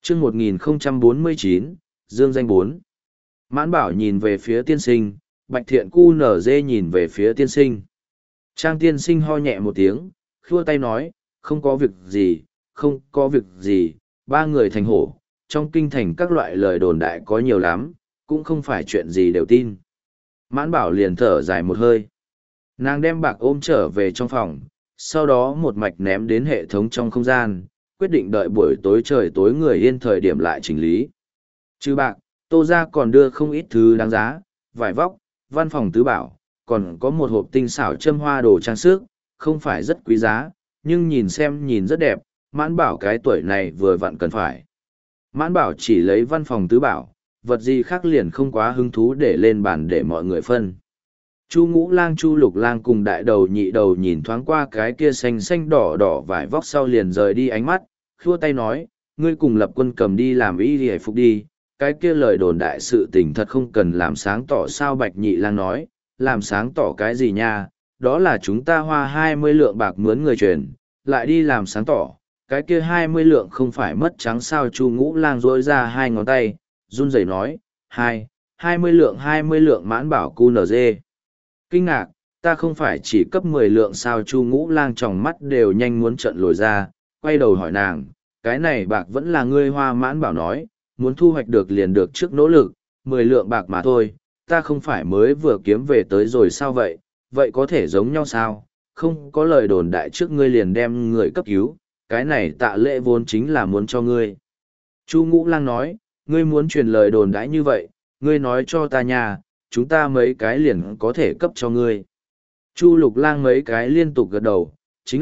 chương 1049, Dương danh 4. Mãn Bảo nhìn về phía tiên sinh, Bạch Thiện cu nở dê nhìn về phía tiên sinh. Trang tiên sinh ho nhẹ một tiếng, khua tay nói, không có việc gì, không có việc gì, ba người thành hổ, trong kinh thành các loại lời đồn đại có nhiều lắm, cũng không phải chuyện gì đều tin. Mãn Bảo liền thở dài một hơi. Nàng đem bạc ôm trở về trong phòng, sau đó một mạch ném đến hệ thống trong không gian, quyết định đợi buổi tối trời tối người yên thời điểm lại chỉnh lý. Chứ bạc, Tô ra còn đưa không ít thứ đáng giá, vải vóc, văn phòng tứ bảo, còn có một hộp tinh xảo châm hoa đồ trang sức, không phải rất quý giá, nhưng nhìn xem nhìn rất đẹp, Mãn Bảo cái tuổi này vừa vặn cần phải. Mãn Bảo chỉ lấy văn phòng tứ bảo, vật gì khác liền không quá hứng thú để lên bàn để mọi người phân. Chu Ngũ Lang Chu Lục Lang cùng đại đầu nhị đầu nhìn thoáng qua cái kia xanh xanh đỏ đỏ vải vóc sau liền rời đi ánh mắt, khua tay nói, ngươi cùng Lập Quân cầm đi làm y hề phục đi, cái kia lời đồn đại sự tình thật không cần làm sáng tỏ sao. Bạch Nhị Lang nói, làm sáng tỏ cái gì nha, đó là chúng ta hoa 20 lượng bạc mướn người truyền, lại đi làm sáng tỏ, cái kia 20 lượng không phải mất trắng sao. Chu Ngũ Lang rỗi ra hai ngón tay, run rẩy nói, 20 lượng. Mãn Bảo cu nở dê. Kinh ngạc, ta không phải chỉ cấp 10 lượng sao. Chu Ngũ Lang tròng mắt đều nhanh muốn trợn lồi ra, quay đầu hỏi nàng, cái này bạc vẫn là ngươi hoa. Mãn Bảo nói, muốn thu hoạch được liền được trước nỗ lực, 10 lượng bạc mà thôi, ta không phải mới vừa kiếm về tới rồi sao vậy, vậy có thể giống nhau sao, không có lời đồn đại trước ngươi liền đem người cấp cứu, cái này tạ lễ vốn chính là muốn cho ngươi. Chu Ngũ Lang nói, ngươi muốn truyền lời đồn đãi như vậy, ngươi nói cho ta nha, chúng ta mấy cái liền có thể cấp cho ngươi. Chu Lục Lang mấy cái liên tục gật đầu, chính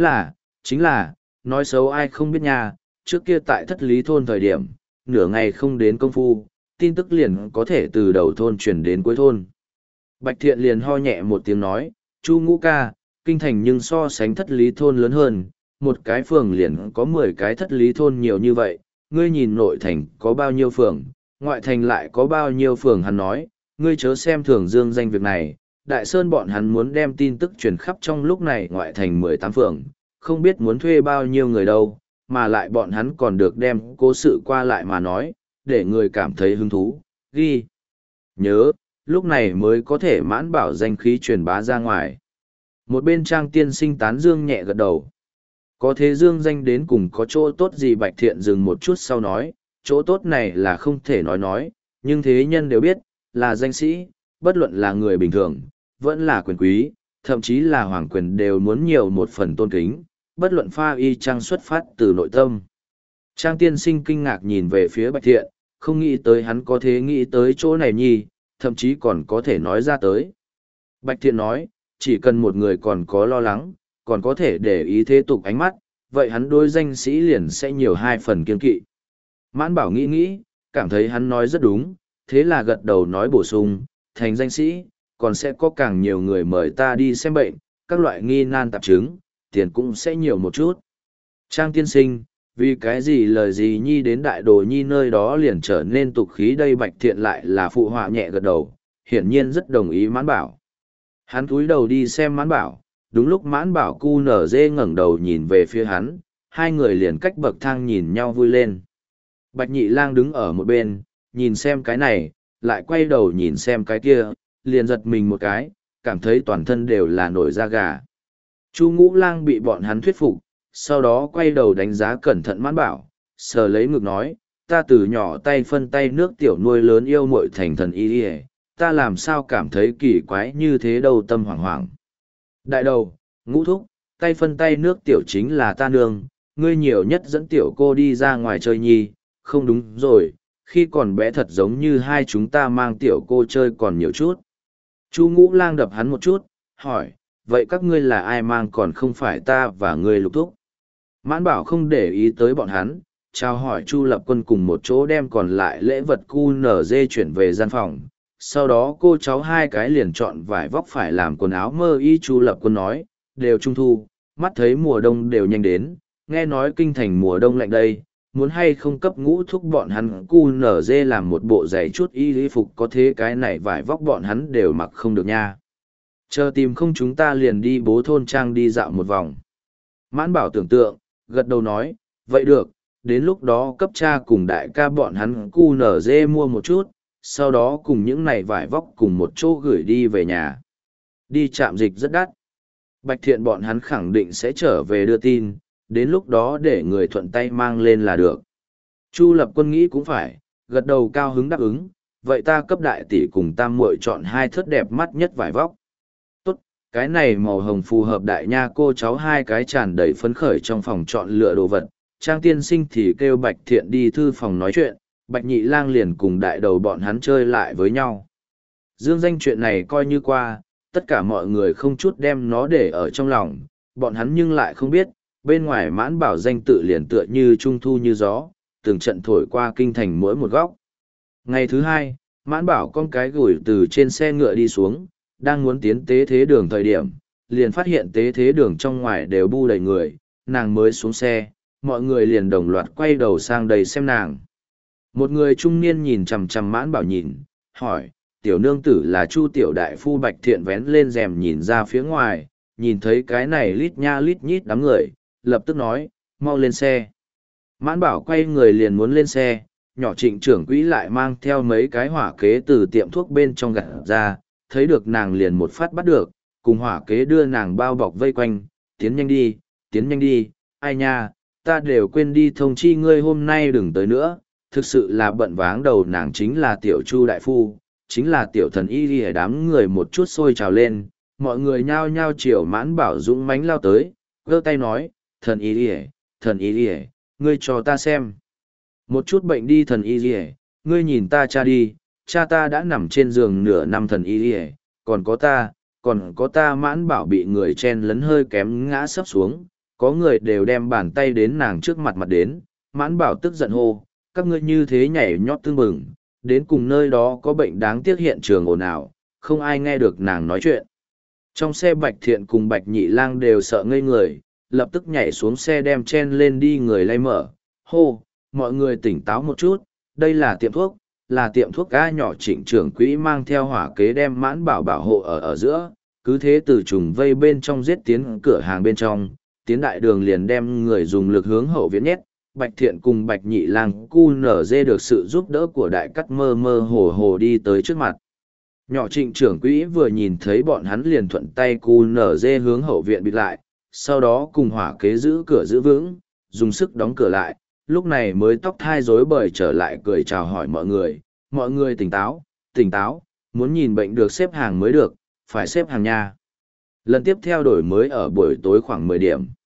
là, nói xấu ai không biết nha, trước kia tại Thất Lý thôn thời điểm, nửa ngày không đến công phu, tin tức liền có thể từ đầu thôn truyền đến cuối thôn. Bạch Thiện liền ho nhẹ một tiếng nói, Chu Ngũ ca, kinh thành nhưng so sánh Thất Lý thôn lớn hơn, một cái phường liền có 10 cái Thất Lý thôn nhiều như vậy, ngươi nhìn nội thành có bao nhiêu phường, ngoại thành lại có bao nhiêu phường. Hắn nói, ngươi chớ xem thường Dương danh việc này, Đại Sơn bọn hắn muốn đem tin tức truyền khắp trong lúc này ngoại thành 18 phường, không biết muốn thuê bao nhiêu người đâu, mà lại bọn hắn còn được đem cố sự qua lại mà nói, để người cảm thấy hứng thú, ghi nhớ, lúc này mới có thể Mãn Bảo danh khí truyền bá ra ngoài. Một bên Trang tiên sinh tán dương nhẹ gật đầu. Có thế Dương danh đến cùng có chỗ tốt gì? Bạch Thiện dừng một chút sau nói, chỗ tốt này là không thể nói, nhưng thế nhân đều biết, là danh sĩ, bất luận là người bình thường, vẫn là quyền quý, thậm chí là hoàng quyền đều muốn nhiều một phần tôn kính, bất luận pha y trang xuất phát từ nội tâm. Trang tiên sinh kinh ngạc nhìn về phía Bạch Thiện, không nghĩ tới hắn có thể nghĩ tới chỗ này nhi, thậm chí còn có thể nói ra tới. Bạch Thiện nói, chỉ cần một người còn có lo lắng, còn có thể để ý thế tục ánh mắt, vậy hắn đối danh sĩ liền sẽ nhiều 2 phần kiên kỵ. Mãn Bảo nghĩ, cảm thấy hắn nói rất đúng, thế là gật đầu nói bổ sung, thành danh sĩ, còn sẽ có càng nhiều người mời ta đi xem bệnh, các loại nghi nan tạp chứng, tiền cũng sẽ nhiều một chút. Trang tiên sinh, vì cái gì lời gì nhi đến đại đồ nhi nơi đó liền trở nên tục khí đây? Bạch Thiện lại là phụ họa nhẹ gật đầu, hiển nhiên rất đồng ý Mãn Bảo. Hắn cúi đầu đi xem Mãn Bảo, đúng lúc Mãn Bảo cu nở dê ngẩng đầu nhìn về phía hắn, hai người liền cách bậc thang nhìn nhau vui lên. Bạch Nhị Lang đứng ở một bên, nhìn xem cái này, lại quay đầu nhìn xem cái kia, liền giật mình một cái, cảm thấy toàn thân đều là nổi da gà. Chu Ngũ Lang bị bọn hắn thuyết phục, sau đó quay đầu đánh giá cẩn thận Mãn Bảo, sờ lấy ngực nói, ta từ nhỏ tay phân tay nước tiểu nuôi lớn yêu muội thành thần y y, ta làm sao cảm thấy kỳ quái như thế đâu? Tâm hoảng hoảng. Đại đầu, Ngũ thúc, tay phân tay nước tiểu chính là ta nương, ngươi nhiều nhất dẫn tiểu cô đi ra ngoài chơi nhi, không đúng rồi, khi còn bé thật giống như hai chúng ta mang tiểu cô chơi còn nhiều chút. Chu Ngũ Lang đập hắn một chút, hỏi, vậy các ngươi là ai mang còn không phải ta và ngươi Lục thúc? Mãn Bảo không để ý tới bọn hắn, chào hỏi Chu Lập Quân cùng một chỗ đem còn lại lễ vật QNZ chuyển về gian phòng. Sau đó cô cháu hai cái liền chọn vải vóc phải làm quần áo mơ y. Chu Lập Quân nói, đều trung thu, mắt thấy mùa đông đều nhanh đến, nghe nói kinh thành mùa đông lạnh đây, muốn hay không cấp Ngũ thúc bọn hắn QNZ làm một bộ giày chút y phục, có thế cái này vải vóc bọn hắn đều mặc không được nha. Chờ tìm không chúng ta liền đi Bố thôn trang đi dạo một vòng. Mãn Bảo tưởng tượng, gật đầu nói, vậy được, đến lúc đó cấp cha cùng đại ca bọn hắn cu nở dê mua một chút, sau đó cùng những này vải vóc cùng một chỗ gửi đi về nhà. Đi trạm dịch rất đắt. Bạch Thiện bọn hắn khẳng định sẽ trở về đưa tin, đến lúc đó để người thuận tay mang lên là được. Chu Lập Quân nghĩ cũng phải, gật đầu cao hứng đáp ứng, vậy ta cấp đại tỷ cùng tam muội chọn 2 thớt đẹp mắt nhất vải vóc. Tốt, cái này màu hồng phù hợp đại nha cô cháu 2 cái tràn đầy phấn khởi trong phòng chọn lựa đồ vật. Trang tiên sinh thì kêu Bạch Thiện đi thư phòng nói chuyện, Bạch Nhị Lang liền cùng đại đầu bọn hắn chơi lại với nhau. Dương danh chuyện này coi như qua, tất cả mọi người không chút đem nó để ở trong lòng, bọn hắn nhưng lại không biết, bên ngoài Mãn Bảo danh tự liền tựa như trung thu như gió, từng trận thổi qua kinh thành mỗi một góc. Ngày thứ 2, Mãn Bảo con cái gửi từ trên xe ngựa đi xuống, đang muốn tiến tế thế đường thời điểm, liền phát hiện tế thế đường trong ngoài đều bu đầy người, nàng mới xuống xe, mọi người liền đồng loạt quay đầu sang đây xem nàng. Một người trung niên nhìn chằm chằm Mãn Bảo nhìn, hỏi, tiểu nương tử là Chu tiểu đại phu. Bạch Thiện vén lên rèm nhìn ra phía ngoài, nhìn thấy cái này lít nha lít nhít đám người, lập tức nói, mau lên xe. Mãn Bảo quay người liền muốn lên xe, nhỏ Trịnh trưởng quỹ lại mang theo mấy cái hỏa kế từ tiệm thuốc bên trong gặt ra, thấy được nàng liền một phát bắt được, cùng hỏa kế đưa nàng bao bọc vây quanh, tiến nhanh đi, ai nha, ta đều quên đi thông chi ngươi hôm nay đừng tới nữa, thực sự là bận váng đầu. Nàng chính là tiểu Chu đại phu, chính là tiểu thần y đi. Đám người một chút sôi trào lên, mọi người nhao nhao chiều Mãn Bảo dũng mãnh lao tới, giơ tay nói, thần y đi, ngươi cho ta xem. Một chút bệnh đi thần y đi, ngươi nhìn ta cha đi, cha ta đã nằm trên giường nửa năm thần y đi, còn có ta. Mãn Bảo bị người chen lấn hơi kém ngã sấp xuống, có người đều đem bàn tay đến nàng trước mặt đến. Mãn Bảo tức giận hô, các ngươi như thế nhảy nhót tương bừng, đến cùng nơi đó có bệnh đáng tiếc hiện trường ồn ào, không ai nghe được nàng nói chuyện. Trong xe Bạch Thiện cùng Bạch Nhị Lang đều sợ ngây người, lập tức nhảy xuống xe đem chen lên đi người lay mở, hô, mọi người tỉnh táo một chút, đây là tiệm thuốc ga. Nhỏ Trịnh trưởng quỹ mang theo hỏa kế đem Mãn Bảo bảo hộ ở giữa, cứ thế từ trùng vây bên trong giết tiến cửa hàng bên trong, tiến đại đường liền đem người dùng lực hướng hậu viện nhét. Bạch Thiện cùng Bạch Nhị Lang cu nở dê được sự giúp đỡ của đại cắt mơ mơ hồ hồ đi tới trước mặt. Nhỏ Trịnh trưởng quỹ vừa nhìn thấy bọn hắn liền thuận tay cu nở dê hướng hậu viện bịt lại, sau đó cùng hỏa kế giữ cửa giữ vững, dùng sức đóng cửa lại, lúc này mới tóc thai rối bời trở lại cười chào hỏi mọi người tỉnh táo, muốn nhìn bệnh được xếp hàng mới được, phải xếp hàng nha. Lần tiếp theo đổi mới ở buổi tối khoảng 10 điểm.